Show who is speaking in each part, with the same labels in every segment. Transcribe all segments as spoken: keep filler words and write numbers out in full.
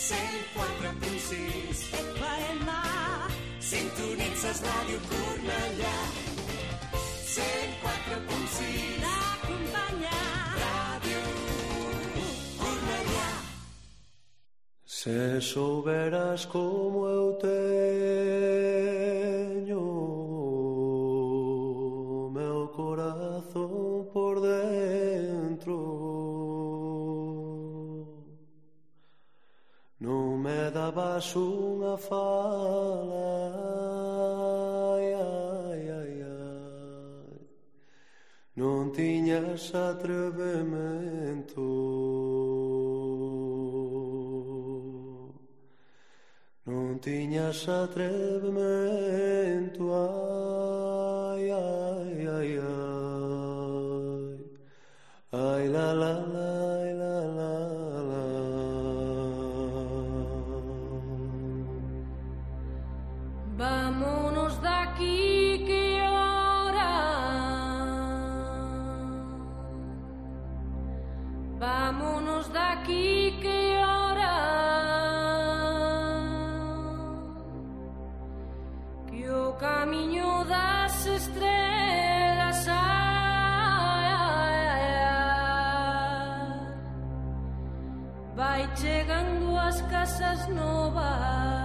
Speaker 1: cent quatre punt sis F M. Sintonitzes Ràdio Cornellà. cent quatre punt sis T'acompanya Ràdio Cornellà.
Speaker 2: Se souberas como eu teño o meu corazón por dentro, non me dabas unha fala, ai, ai, ai, ai. Non tiñas atrevemento, non tiñas atrevemento, ai, ai, ai, ai, ai, la, la, la, la, la, la.
Speaker 3: Vámonos de aquí que ahora, vámonos de aquí que ahora, que o camiño das estrelas, ai, ai, ai, vai chegando as casas novas.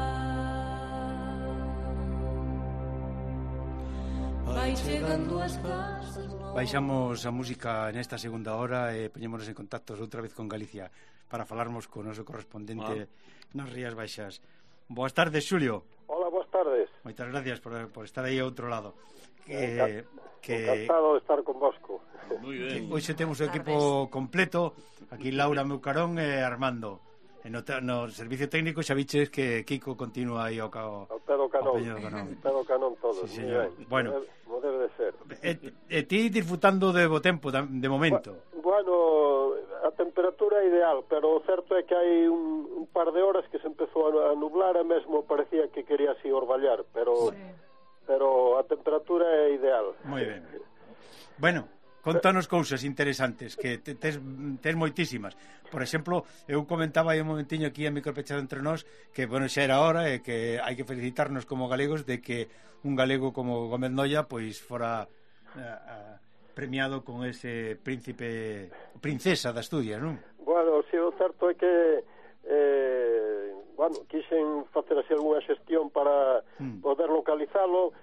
Speaker 3: Vai chegando as casas novas.
Speaker 4: Baixamos a música nesta segunda hora e poñémonos en contacto outra vez con Galicia para falarmos con o noso correspondente ah. nas Rías Baixas. Boas tardes, Xulio.
Speaker 5: Hola, boas tardes.
Speaker 4: Moitas gracias por, por estar aí ao outro lado.
Speaker 5: Que,
Speaker 4: que...
Speaker 5: Encantado de estar con vosco.
Speaker 4: Moi ben. Hoxe temos o equipo completo. Aquí Laura Meucarón e Armando. E no, no servicio técnico xa viches que Kiko continúa aí ao cao.
Speaker 5: Ao pedo canón. Ao pedo canón todos.
Speaker 4: Sí, señor. Bueno,
Speaker 5: mo debe de ser.
Speaker 4: E, e ti disfrutando de bo tempo de momento.
Speaker 5: Bueno, a temperatura é ideal, pero o certo é que hai un, un par de horas que se empezou a nublar e mesmo parecía que quería así orballar, pero sí. pero a temperatura é ideal.
Speaker 4: Moi ben. Bueno, contanos cousas interesantes que tes, tes moitísimas. Por exemplo, eu comentaba aí un momentiño aquí a micropechado entre nós que, bueno, xa era hora e que hai que felicitarnos como galegos de que un galego como Gómez Noia pois fora uh, uh, premiado con ese príncipe princesa de Asturias, non?
Speaker 5: Bueno, si, o certo é que eh, bueno, quixen facer así algunha xestión para mm. poder localizalo,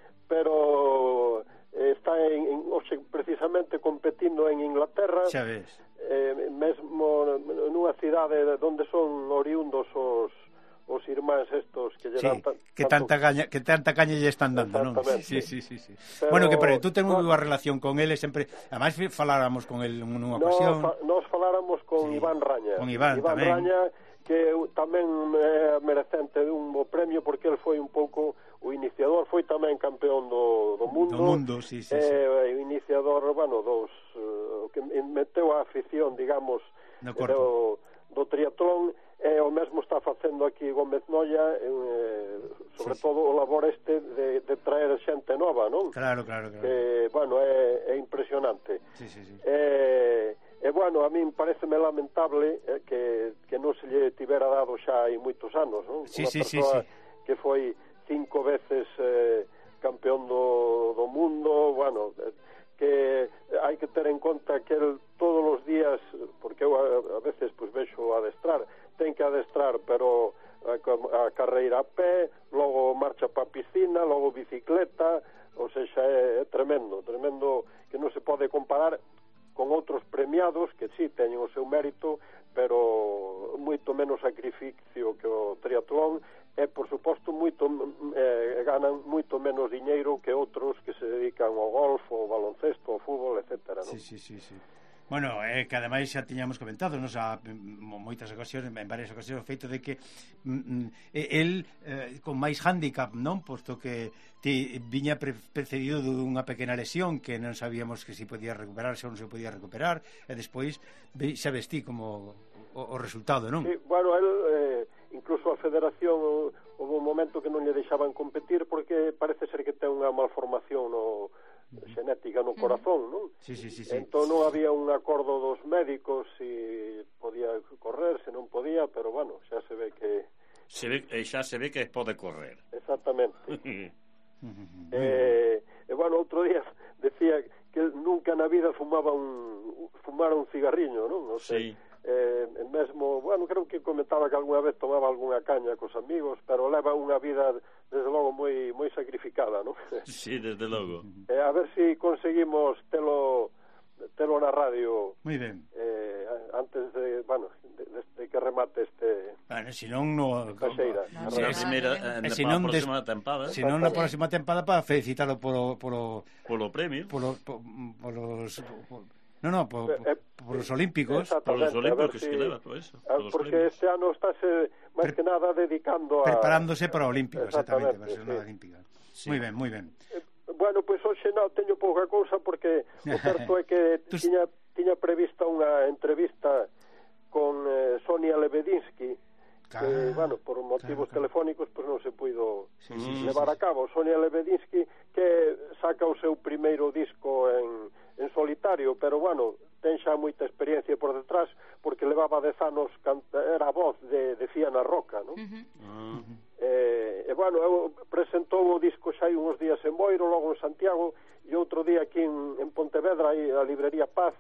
Speaker 5: pero está en, en, oxe, precisamente competindo en Inglaterra,
Speaker 4: xa ves,
Speaker 5: eh, mesmo nunha cidade onde son oriundos os os irmáns estos que lle dan
Speaker 4: sí, que tanta caña, que tanta caña lle están dando, non? Sí, sí, sí, sí. Pero, bueno, que pero tú ten unha boa relación con ele sempre, además faláramos con el nunha ocasión.
Speaker 5: No, fa, nos faláramos con sí, Iván Raña.
Speaker 4: Con Iván,
Speaker 5: Iván
Speaker 4: tamén.
Speaker 5: Raña, que tamén é merecente dun bo premio porque el foi un pouco o iniciador, foi tamén campeón do, do mundo.
Speaker 4: Do mundo, sí, sí,
Speaker 5: eh,
Speaker 4: sí.
Speaker 5: O iniciador, bueno, dos uh, que meteu a afición, digamos,
Speaker 4: no
Speaker 5: do, do triatlón. E o mesmo está facendo aquí Gómez Noia, eh, sobre sí, todo o labor este de, de traer xente nova, non?
Speaker 4: Claro, claro, claro.
Speaker 5: Que, bueno, é, é impresionante.
Speaker 4: Sí, sí, sí.
Speaker 5: E, e bueno, a min pareceme lamentable eh, que, que non se lle tivera dado xa hai moitos anos, non?
Speaker 4: Sí,
Speaker 5: Unha
Speaker 4: sí, sí,
Speaker 5: persoa
Speaker 4: sí.
Speaker 5: que foi cinco veces eh, campeón do, do mundo, bueno... Eh, que hai que ter en conta que el todos os días, porque eu a, a veces pues, vexo adestrar, ten que adestrar, pero a, a carreira a pé, logo marcha para a piscina, logo bicicleta, ou seja, é, é tremendo, tremendo que non se pode comparar con outros premiados que sí, teñen o seu mérito, pero moito menos sacrificio que o triatlón, e, por suposto, moito, eh, ganan moito menos diñeiro que outros que se dedican ao golf, ao baloncesto, ao fútbol, etcétera, non?
Speaker 4: Sí, sí, sí, sí. Bueno, é eh, que ademais xa tiñamos comentado, nos a moitas ocasións, en varias ocasións, o feito de que mm, el eh, con máis handicap, non? Posto que ti viña pre precedido dunha pequena lesión que non sabíamos que si podía recuperarse ou non se podía recuperar, e despois xa vestí como o, o resultado, non?
Speaker 5: Sí, bueno, el... Eh, incluso a federación houve un momento que non lle deixaban competir porque parece ser que ten unha malformación no, xenética no corazón, non?
Speaker 4: Sí, sí, sí, sí.
Speaker 5: Entón non había un acordo dos médicos se podía correr, se non podía, pero bueno, xa se ve que
Speaker 6: se ve, xa se ve que pode correr.
Speaker 5: Exactamente. eh, e bueno, outro día decía que nunca na vida fumaba un fumara un cigarriño, non? O sea, sí. Eh, mesmo, bueno, creo que comentaba que algunha vez tomaba algunha caña cos amigos, pero leva unha vida desde logo moi moi sacrificada, non?
Speaker 6: Sí, desde logo.
Speaker 5: Eh, a ver se si conseguimos telo telo na radio.
Speaker 4: Moi ben.
Speaker 5: Eh, antes de, bueno, de, de, de que remate este.
Speaker 4: Bueno, si non no
Speaker 5: Caseira.
Speaker 6: No, si na primeira eh, na si non próxima des... tempada.
Speaker 4: Si non na próxima tempada para felicitalo polo polo
Speaker 6: polo premio,
Speaker 4: polo po, polos po, No, no, por, por, por os olímpicos.
Speaker 6: Por os olímpicos si, que leva todo eso.
Speaker 5: Porque premios. Este ano estáse máis que nada dedicando a...
Speaker 4: Preparándose para o olímpico, exactamente, para ser unha sí. olímpica. Sí. Moi ben, moi ben.
Speaker 5: Eh, bueno, pois pues, hoxe non teño pouca cousa porque o certo é que Tú... tiña, tiña prevista unha entrevista con eh, Sonia Lebedinsky, que, ah, bueno, por motivos claro, telefónicos pues non se puido sí, sí, levar sí, sí. a cabo. Sonia Lebedinsky, que saca o seu primeiro disco en, en solitario, pero bueno, ten xa moita experiencia por detrás, porque levaba dez anos, era a voz de, de Fiana Roca, non? Uh-huh. Uh-huh. Eh, e bueno, eu presentou o disco xa hai uns días en Boiro, logo en Santiago, e outro día aquí en, en Pontevedra, aí a librería Paz,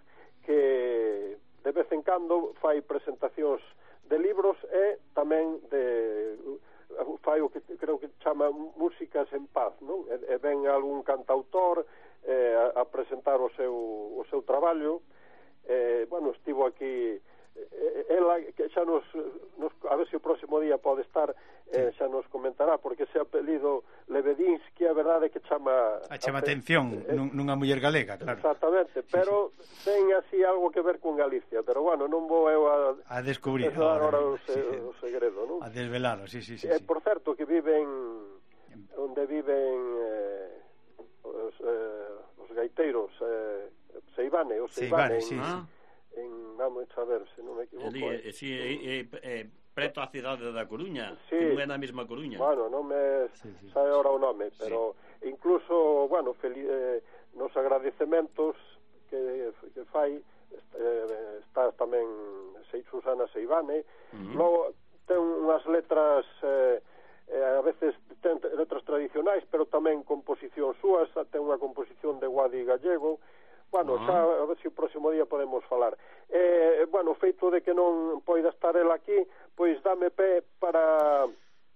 Speaker 5: que de vez en cando fai presentacións de libros e tamén de fai o que creo que chama Músicas en Paz, non? E, e ven algún cantautor eh, a, a presentar o seu o seu traballo. Eh, bueno, estivo aquí eh, ela que xa nos, nos a ver se o próximo día pode estar, eh, xa nos comentará, porque ese apelido Lebedinsky a verdade que chama
Speaker 4: a chama a, atención eh, nunha muller galega, claro.
Speaker 5: Exactamente, pero sí, sí. ten así algo que ver con Galicia, pero bueno, non vou eu a
Speaker 4: a descubrir
Speaker 5: agora o, se, sí, sí. o segredo, non?
Speaker 4: A desvelalo, sí, sí, sí.
Speaker 5: Eh,
Speaker 4: sí.
Speaker 5: Por certo que viven onde viven eh, os, eh, os gaiteiros eh, Seivane, os Seivane,
Speaker 4: sí,
Speaker 5: en,
Speaker 4: sí.
Speaker 5: en, vamos a ver, se non me equivoco.
Speaker 6: Ali, eh, sí, eh, eh, preto a cidade da Coruña,
Speaker 5: sí.
Speaker 6: que non é na mesma Coruña.
Speaker 5: Bueno, non me sí, sí. sabe ahora o nome, pero sí. incluso, bueno, feliz, eh, nos agradecementos que, que fai eh, está tamén Susana Seivane. Uh-huh. Logo ten unhas letras eh, eh, a veces ten letras tradicionais, pero tamén composicións súas, ten unha composición de Guadi Gallego. Bueno, uh-huh. xa a ver se o próximo día podemos falar. Eh, bueno, feito de que non poida estar ela aquí, pois dame pé para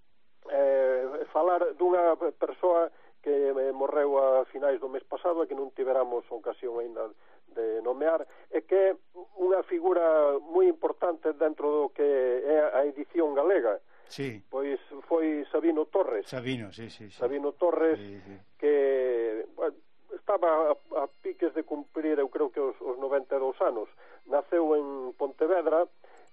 Speaker 5: eh, falar dunha persoa que eh, morreu a finais do mes pasado e que non tiveramos ocasión ainda de nomear, e que é unha figura moi importante dentro do que é a edición galega.
Speaker 4: Sí.
Speaker 5: Pois foi Sabino Torres.
Speaker 4: Sabino, sí, sí, sí.
Speaker 5: Sabino Torres, sí, sí. que bueno, estaba a, a piques de cumprir, eu creo que os, os noventa e dous anos. Naceu en Pontevedra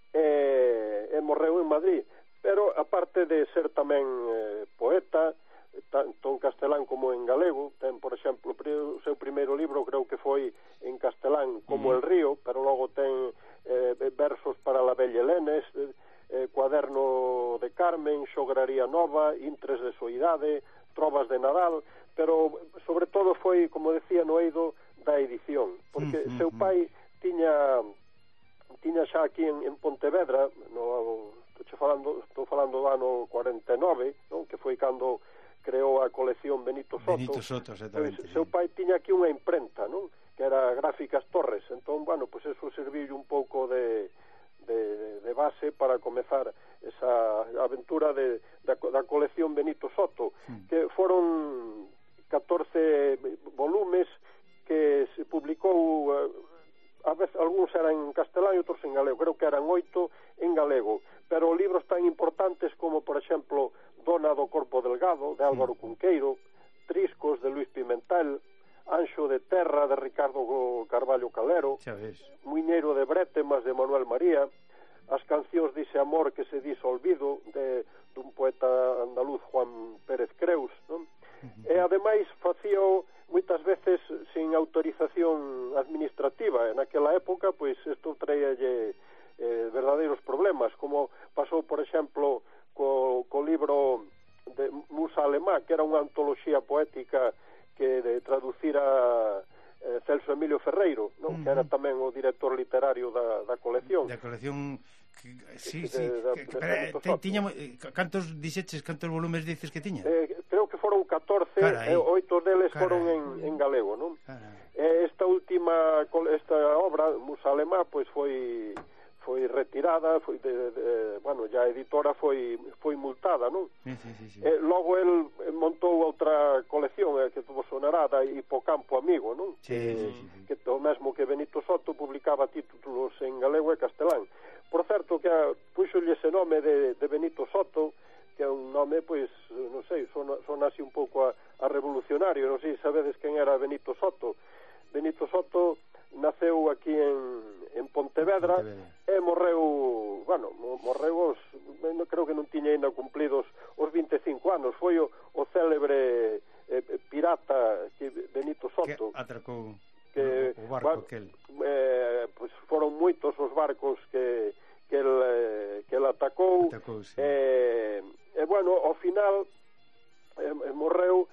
Speaker 5: e, e morreu en Madrid, pero aparte de ser tamén eh, poeta, tanto en castelán como en galego, ten, por exemplo, o seu primeiro libro creo que foi en castelán como mm. El Río, pero logo ten eh, versos para la Bella Helenes, eh, Cuaderno de Carmen, Xograría Nova, Intres de Soidade, Trovas de Nadal, pero sobre todo foi, como decía, no eido da edición, porque mm, seu pai tiña tiña xa aquí en, en Pontevedra, no, estou falando estou falando do ano cuarenta e nove, non? Que foi cando creou a colección Benito Soto.
Speaker 4: Benito Soto, exactamente.
Speaker 5: Pois, seu pai tiña aquí unha imprenta, non? Que era Gráficas Torres, entón, bueno, pois pues eso serviu un pouco de, de, de base para comezar esa aventura de, da, da colección Benito Soto, mm. que foron catorce volumes que se publicou, a veces algúns eran en castelán e outros en galego, creo que eran oito en galego, pero libros tan importantes como, por exemplo, Dona do Corpo Delgado, de Álvaro mm. Cunqueiro, Triscos, de Luis Pimentel, Anxo de Terra, de Ricardo Carballo Calero, Muiñeiro de Brétemas, de Manuel María, As cancións dise amor que se dice olvido, de dun poeta andaluz, Juan Pérez Creus, non? Uh-huh. E ademais facía moitas veces sin autorización administrativa. En aquela época, pois, isto traíalle eh, verdadeiros problemas, como pasou, por exemplo, co, co libro de Musa Alemá, que era unha antoloxía poética que de traducira eh, Celso Emilio Ferreiro, non? Uh -huh. Que era tamén o director literario da, da colección.
Speaker 4: Da colección... Que, sí,
Speaker 5: de,
Speaker 4: sí.
Speaker 5: De,
Speaker 4: que,
Speaker 5: de,
Speaker 4: pero,
Speaker 5: de
Speaker 4: tiña, cantos dixeches, cantos volumes dices que tiña?
Speaker 5: Eh, creo que foron catorce, e oito deles Carai. foron en, en galego, non? Eh, esta última esta obra, Musa Alemá, pois foi foi retirada, foi de, de, bueno, ya a editora foi foi multada, non?
Speaker 4: Sí, sí, sí, sí.
Speaker 5: Eh, logo el montou outra colección eh, que tuvo sonará da Hipocampo Amigo, non?
Speaker 4: Sí,
Speaker 5: que,
Speaker 4: sí, sí, sí.
Speaker 5: Que o mesmo que Benito Soto publicaba títulos en galego e castelán. Por certo, que puxolle ese nome de, de Benito Soto, que é un nome, pois, non sei, son, son así un pouco a, a revolucionario, non sei, sabedes quen era Benito Soto. Benito Soto naceu aquí en, en Pontevedra, Pontevedra e morreu, bueno, morreu os, non creo que non tiña ainda cumplidos os vinte e cinco anos, foi o, o célebre eh, pirata que Benito Soto.
Speaker 4: Que atracou
Speaker 5: que,
Speaker 4: o barco
Speaker 5: bueno,
Speaker 4: que el...
Speaker 5: eh, pues foron moitos os barcos que que el, eh, que el atacou,
Speaker 4: atacou sí.
Speaker 5: eh, e bueno, ao final eh, morreu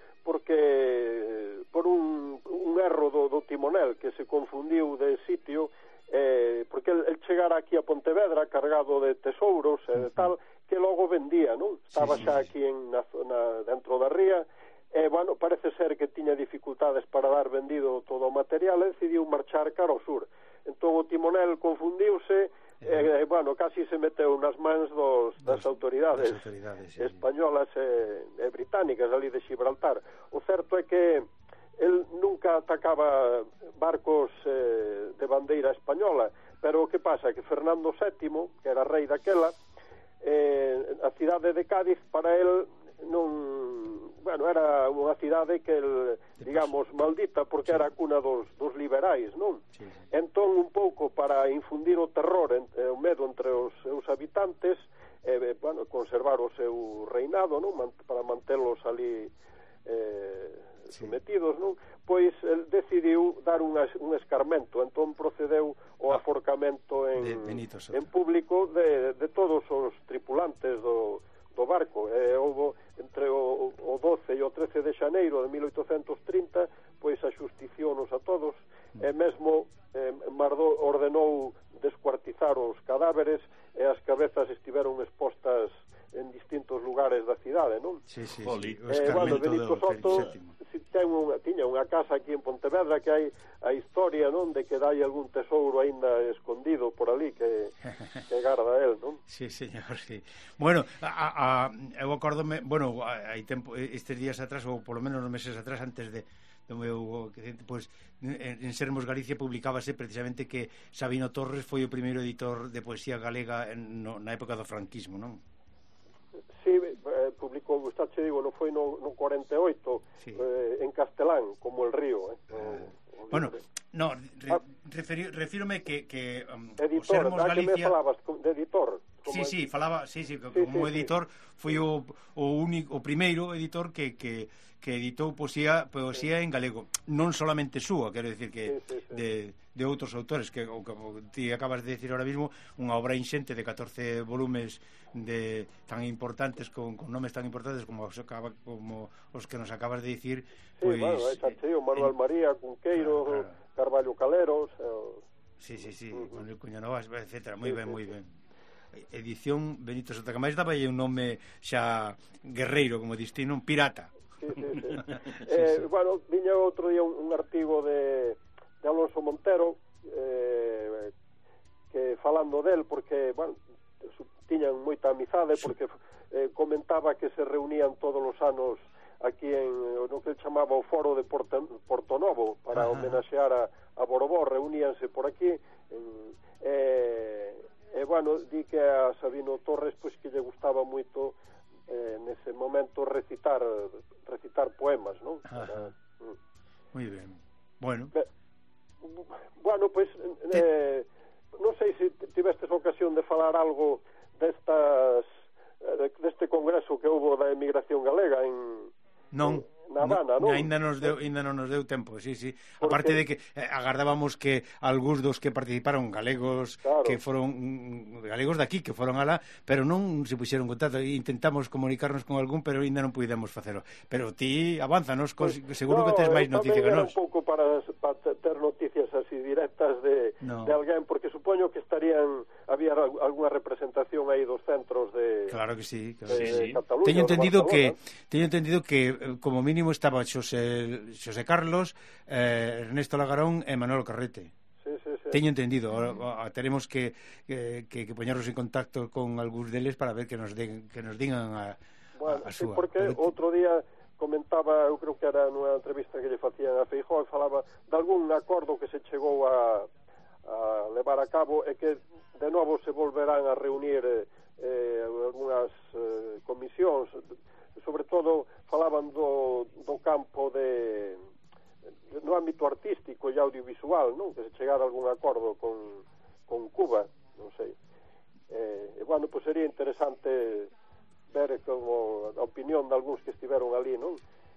Speaker 5: porque por un, un erro do, do timonel que se confundiu de sitio, eh, porque el, el chegara aquí a Pontevedra cargado de tesouros e eh, uh -huh. tal, que logo vendía, non? Estaba sí, xa sí, aquí en na zona dentro da ría. E, bueno, parece ser que tiña dificultades para dar vendido todo o material e decidiu marchar cara ao sur. Entón o timonel confundiuse e, eh, bueno, casi se meteu nas mans dos, das, das autoridades, das autoridades sí, españolas e, e británicas ali de Gibraltar. O certo é que el nunca atacaba barcos eh, de bandeira española, pero o que pasa? Que Fernando sétimo, que era rei daquela, eh, a cidade de Cádiz para el non, bueno, era unha cidade que el, digamos, maldita porque sí. era a cuna dos, dos liberais, non? Sí, sí. Entón, un pouco para infundir o terror, eh, o medo entre os seus habitantes, eh, bueno, conservar o seu reinado, non? Man, para mantelos ali eh, sí. sometidos, non? Pois el decidiu dar un, un escarmento, entón procedeu o ah, aforcamento en, en público de, de todos os tripulantes do do barco. Eh, houve entre o, o doce e o trece de xaneiro de mil oitocentos trinta, pois axusticiónos a todos, mm. e mesmo eh, Mardó ordenou descuartizar os cadáveres e as cabezas estiveron expostas en distintos lugares da cidade, non?
Speaker 4: Sí, sí,
Speaker 5: sí. Eh, bueno, Benito Soto si, ten unha, tiña unha casa aquí en Pontevedra que hai a historia, non? De que dai algún tesouro aínda escondido por ali que, que garda el, non?
Speaker 4: Sí, señor, sí. Bueno, a, a, eu acórdome, bueno, hai tempo, estes días atrás, ou polo menos uns meses atrás, antes de do meu, pois, en, en Sermos Galicia publicábase precisamente que Sabino Torres foi o primeiro editor de poesía galega en, no, na época do franquismo, non?
Speaker 5: Sí, eh, publicou, está che digo, non foi no, no cuarenta e oito, sí. eh, en castelán, como El Río, eh, o,
Speaker 4: o bueno, no, re, ah, referi, refírome que, que um,
Speaker 5: editor,
Speaker 4: o Sermos Galicia...
Speaker 5: que me falabas de editor?
Speaker 4: Sí, sí, falaba, sí, sí, como sí, sí, editor sí. foi o, o único, o primeiro editor que, que, que editou poesía, poesía sí. en galego, non solamente súa, quero decir que sí, sí, sí. de de outros autores que, o que ti acabas de decir ahora mismo, unha obra inxente de catorce volumes de tan importantes con, con nomes tan importantes como os, como os que nos acabas de decir,
Speaker 5: sí,
Speaker 4: pois
Speaker 5: bueno, hai Sancheo, Manuel en... María, Cunqueiro, claro, claro. Carballo Caleros, eh...
Speaker 4: sí, sí, sí, uh -huh. Manuel Cuñanovas, etcétera, moi sí, ben, sí, moi sí. ben. Edición Benito Soto, que máis daba un nome xa guerreiro, como distino, un pirata.
Speaker 5: Sí, sí, sí. eh, sí, sí. Bueno, viña outro día un, un artigo de de Alonso Montero eh, que falando del porque, bueno, tiñan moita amizade porque eh, comentaba que se reunían todos os anos aquí en no que el chamaba o foro de Porto, Porto Novo para ajá, homenaxear a, a Borbó, reuníanse por aquí en, eh, e bueno, di que a Sabino Torres pois que lle gustaba moito eh, nese momento recitar recitar poemas, non? Para,
Speaker 4: mm. Moi ben. Bueno,
Speaker 5: Be, bueno, pois eh, non sei se tivestes ocasión de falar algo destas deste congreso que houve da emigración galega en
Speaker 4: non,
Speaker 5: na Habana, non?
Speaker 4: Ainda nos deu, ainda non nos deu tempo, sí, sí. Aparte de que eh, agardábamos que algúns dos que participaron galegos, claro, que foron mm, galegos daqui, que foron alá, pero non se puxeron en contacto. Intentamos comunicarnos con algún, pero ainda non pudemos facelo. Pero ti avánzanos, pues, seguro no, que tes máis noticia que nós.
Speaker 5: Un pouco para, para ter noticias así directas de, no. de alguén, porque supoño que estarían, había algunha representación aí dos centros de,
Speaker 4: claro que sí, claro.
Speaker 5: de,
Speaker 4: sí,
Speaker 5: sí. Cataluña.
Speaker 4: Teño entendido que teño entendido que como mínimo estaba Xosé, Xosé Carlos, eh, Ernesto Lagarón e Manuel Carrete.
Speaker 5: Sí, sí, sí.
Speaker 4: Teño entendido. Ahora, teremos que, que, que, que poñernos en contacto con algúns deles para ver que nos den, que nos digan a,
Speaker 5: bueno,
Speaker 4: a, a
Speaker 5: sí,
Speaker 4: súa.
Speaker 5: porque outro día comentaba, eu creo que era nunha entrevista que lle facían a Feijóo, e falaba de algún acordo que se chegou a, a levar a cabo e que de novo se volverán a reunir eh, algunhas eh, comisións, sobre todo falaban do, do campo de, de no ámbito artístico e audiovisual, non? Que se chegara a algún acordo con, con Cuba, non sei. Eh, e, bueno, pues sería interesante ver como a opinión de algúns que estiveron ali, non?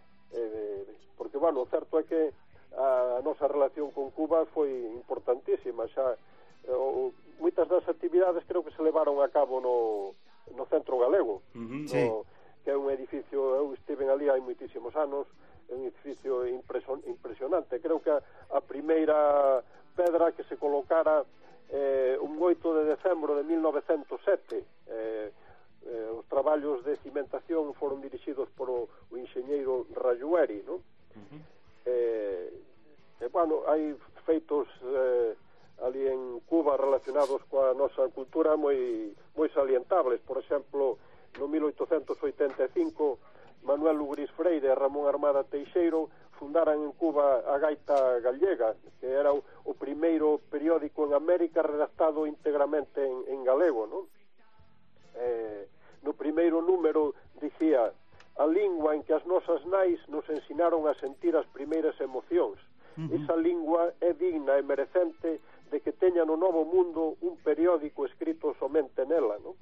Speaker 5: Eh, porque, bueno, o certo é que a nosa relación con Cuba foi importantísima, xa eh, o, moitas das actividades creo que se levaron a cabo no, no Centro Galego,
Speaker 6: uh-huh,
Speaker 5: no,
Speaker 6: sí.
Speaker 5: que é un edificio, eu estive ali hai moitísimos anos, é un edificio impresion, impresionante. Creo que a, a primeira pedra que se colocara eh, un oito de decembro de mil novecentos sete, eh, eh, os traballos de cimentación foron dirixidos por o, o enxeñeiro Rayueri, non? Uh-huh. eh, e, bueno, hai feitos eh, ali en Cuba relacionados coa nosa cultura moi, moi salientables. Por exemplo, no mil oitocentos oitenta e cinco, Manuel Lugrís Freire e Ramón Armada Teixeiro fundaran en Cuba a Gaita Gallega, que era o, o primeiro periódico en América redactado íntegramente en, en galego, non? Eh, no primeiro número dicía: a lingua en que as nosas nais nos ensinaron a sentir as primeiras emocións. Uh-huh. Esa lingua é digna e merecente de que teña no novo mundo un periódico escrito somente nela, non?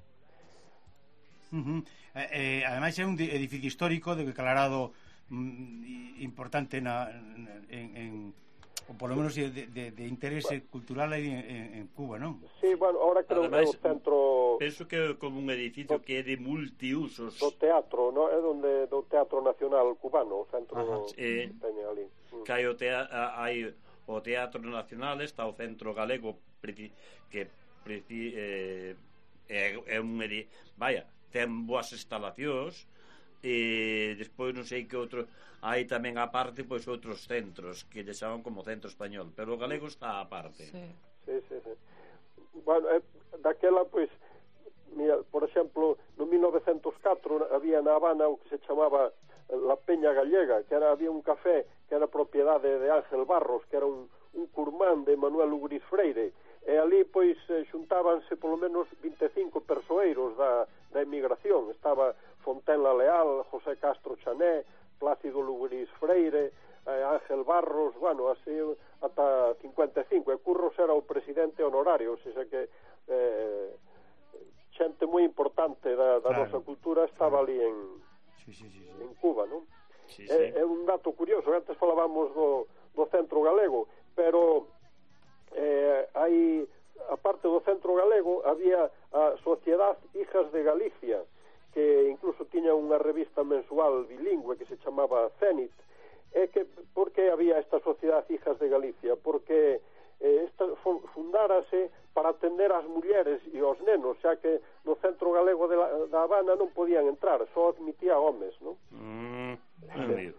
Speaker 4: Uh-huh. Eh, eh, ademais é un edificio histórico declarado mm, importante na, en, en ou polo menos de, de, de interese bueno, cultural aí en, en Cuba, non?
Speaker 5: Sí, bueno, ahora creo que é o centro...
Speaker 6: Penso que é como un edificio do, que é de multiusos.
Speaker 5: Do teatro, non? É donde do Teatro Nacional Cubano, o centro
Speaker 6: Ajá, sí.
Speaker 5: teña ali.
Speaker 6: Que hai o, tea, hai o Teatro Nacional, está o Centro Galego, que eh, é, é un edi... Vaya, ten boas instalacións, e despois non sei que outro... Hai tamén aparte pois outros centros que lle chaman como Centro Español, pero o galego está aparte.
Speaker 5: Sí, sí, sí, sí. Bueno, eh, daquela pois mira, por exemplo, no mil novecentos catro había na Habana o que se chamaba La Peña Gallega, que era, había un café que era propiedade de Ángel Barros, que era un, un curmán de Manuel Lugrís Freire, e ali pois xuntábanse polo menos vinte e cinco persoeiros da, da emigración. Estaba Fontenla Leal, José Castro Chané, Plácido Lugrís Freire, eh, Ángel Barros, bueno, así ata cincuenta e cinco, e Curros era o presidente honorario, o sea que eh, xente moi importante da, da claro, nosa cultura estaba claro. ali en,
Speaker 4: sí, sí, sí, sí.
Speaker 5: en Cuba, non?
Speaker 6: Sí,
Speaker 5: é,
Speaker 6: sí.
Speaker 5: é un dato curioso, antes falábamos do, do Centro Galego, pero eh, hai, aparte do Centro Galego, había a Sociedade Hijas de Galicia, que incluso tiña unha revista mensual bilingüe que se chamaba Zenit. É que, por que había esta Sociedade Hijas de Galicia? Porque eh, esta fundárase para atender ás mulleres e aos nenos, xa que no Centro Galego de la, da Habana non podían entrar, só admitía homes, non?
Speaker 6: Mm, eh,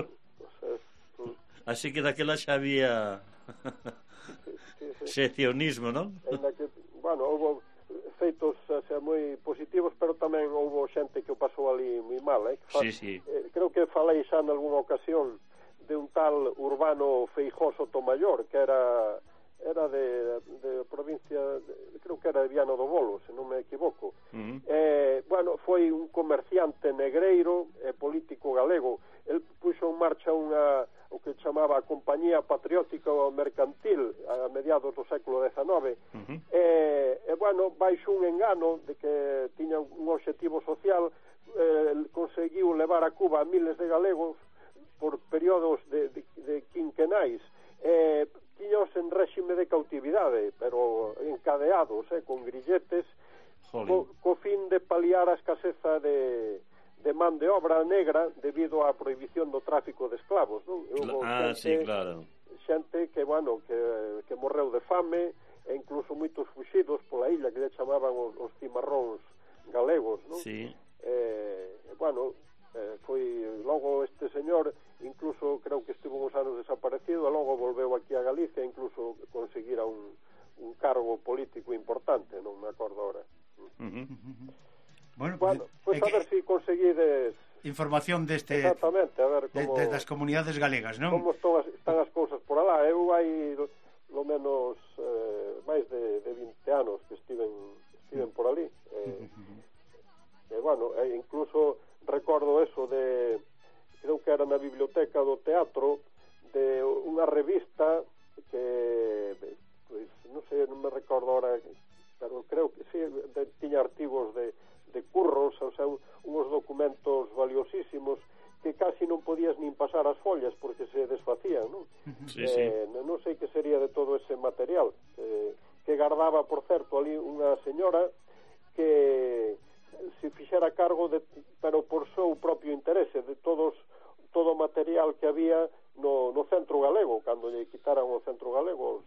Speaker 6: Así que daquela xa había sí, sí, sí. seccionismo, non?
Speaker 5: En la que, bueno, houve feitos o sea, moi positivos, pero tamén houve xente que o pasou ali moi mal, eh?
Speaker 6: Fa, sí, sí.
Speaker 5: Eh, creo que falei xa en algunha ocasión de un tal Urbano Feijóo Sotomayor, que era era de, de provincia, de, creo que era de Viana do Bolo, se non me equivoco. Uh-huh. Eh, bueno, foi un comerciante negreiro e político galego. El puxo en marcha unha o que chamaba a Compañía Patriótica Mercantil a mediados do século dezenove. Uh-huh. E, e, bueno, baixo un engano de que tiña un objetivo social, eh, conseguiu levar a Cuba a miles de galegos por períodos de, de, de quinquenais, eh, tiños en réxime de cautividade, pero encadeados, eh, con grilletes, co, co fin de paliar a escaseza de, de man de obra negra debido á prohibición do tráfico de esclavos, non?
Speaker 6: Ah, xente, sí, claro.
Speaker 5: Xente que, bueno, que, que morreu de fame, e incluso moitos fuxidos pola illa que lle chamaban os, os cimarróns galegos, non?
Speaker 6: Sí.
Speaker 5: Eh, bueno, eh, foi logo este señor, incluso creo que estivo uns anos desaparecido, e logo volveu aquí a Galicia, incluso conseguira un, un cargo político importante, non me acordo ahora.
Speaker 4: Uh-huh. Bueno,
Speaker 5: bueno, pues, pues a ver que... si conseguides
Speaker 4: información deste
Speaker 5: exactamente, a ver como
Speaker 4: de, de das comunidades galegas, non?
Speaker 5: Como están as, están as cousas por alá. Eu hai lo menos eh, máis de, de vinte anos que estiven estiven por ali. Eh, e bueno, e incluso recordo eso de, creo que era na biblioteca do teatro, de unha revista que pues, non sei, non me recordo ahora, pero creo que sí, de, tiña artigos de, de curros, o sea, unos documentos valiosísimos que casi non podías nin pasar as follas porque se desfacían, non?
Speaker 6: Sí,
Speaker 5: eh,
Speaker 6: sí.
Speaker 5: Non sei que sería de todo ese material, eh, que guardaba, por certo, ali unha señora que se fixera cargo de, pero por seu propio interese, de todos todo o material que había no, no centro galego, cando lle quitaran o centro galego os,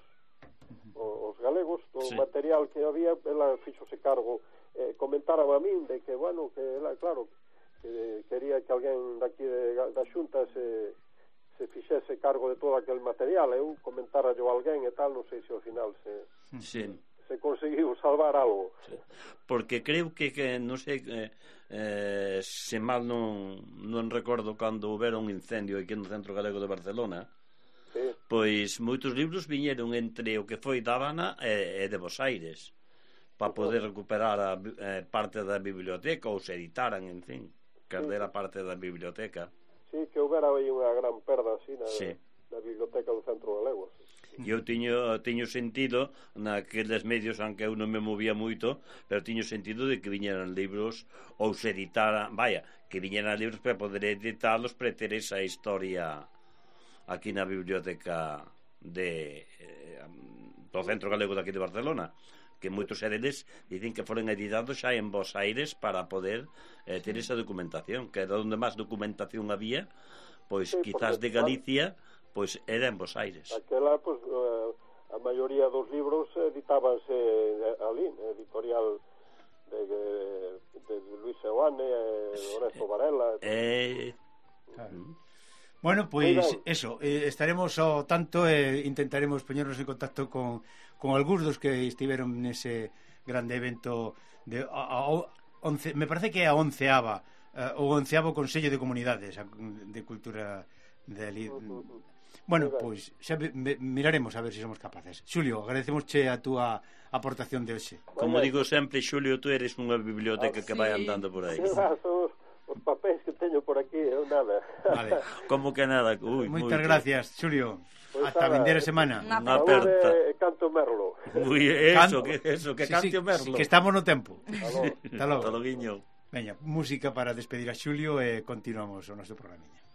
Speaker 5: os galegos, todo o
Speaker 6: sí.
Speaker 5: material que había, ela fixose cargo, eh, comentaran a min de que, bueno, que ela, claro, que quería que alguén daqui de, da Xunta se, se fixese cargo de todo aquel material. Eu comentara yo a alguén e tal, non sei se ao final se,
Speaker 6: sí.
Speaker 5: se conseguiu salvar algo.
Speaker 6: Sí. Porque creo que, que non sei, eh, eh, se mal non, non recordo cando houbera un incendio aquí no Centro Galego de Barcelona,
Speaker 5: sí.
Speaker 6: Pois moitos libros viñeron entre o que foi da Habana e, e de Bos Aires para poder recuperar a eh, parte da biblioteca ou se editaran, en fin, perder a parte da biblioteca.
Speaker 5: Sí, que houbera aí unha gran perda así na,
Speaker 6: sí.
Speaker 5: na biblioteca do Centro Galego.
Speaker 6: E eu tiño, tiño sentido naqueles medios, aunque eu non me movía moito, pero tiño sentido de que viñeran libros ou se editaran, vaya, que viñeran libros para poder editarlos para ter esa historia aquí na biblioteca de eh, do Centro Galego daqui de Barcelona, que moitos deles dicen que foron editados xa en Bos Aires para poder eh, ter esa documentación, que era onde máis documentación había, pois
Speaker 5: sí,
Speaker 6: quizás de Galicia, pois era en Bos Aires.
Speaker 5: Aquela, pois, a maioría dos libros editábanse ali, editorial de, de, de Luis Seoane, Lorenzo Varela.
Speaker 6: Eh,
Speaker 4: claro. Bueno, pois pues, eso, eh, estaremos ao tanto e eh, intentaremos poñernos en contacto con, con algúns dos que estiveron nese grande evento de a, a, once, me parece que é a onceava uh, o onceavo Consello de Comunidades de Cultura de ali. Bueno, pois pues, xa miraremos a ver se si somos capaces. Xulio, agradecemosche a túa aportación de hoxe.
Speaker 6: Como digo sempre, Xulio, tú eres unha biblioteca ah, que sí. vai andando por aí.
Speaker 5: Os papéis que teño por aquí, eu nada.
Speaker 6: Vale. Como que nada? Uy,
Speaker 4: moitas gracias, Xulio. Pues hasta a vindeira semana.
Speaker 6: Unha aperta.
Speaker 5: Canto Merlo.
Speaker 6: Uy, eso, que eso, que
Speaker 4: sí,
Speaker 6: canto
Speaker 4: sí,
Speaker 6: Merlo.
Speaker 4: Que estamos no tempo.
Speaker 5: Hasta logo.
Speaker 4: Hasta logo.
Speaker 6: Hasta logo.
Speaker 4: Veña, música para despedir a Xulio e continuamos o noso programa.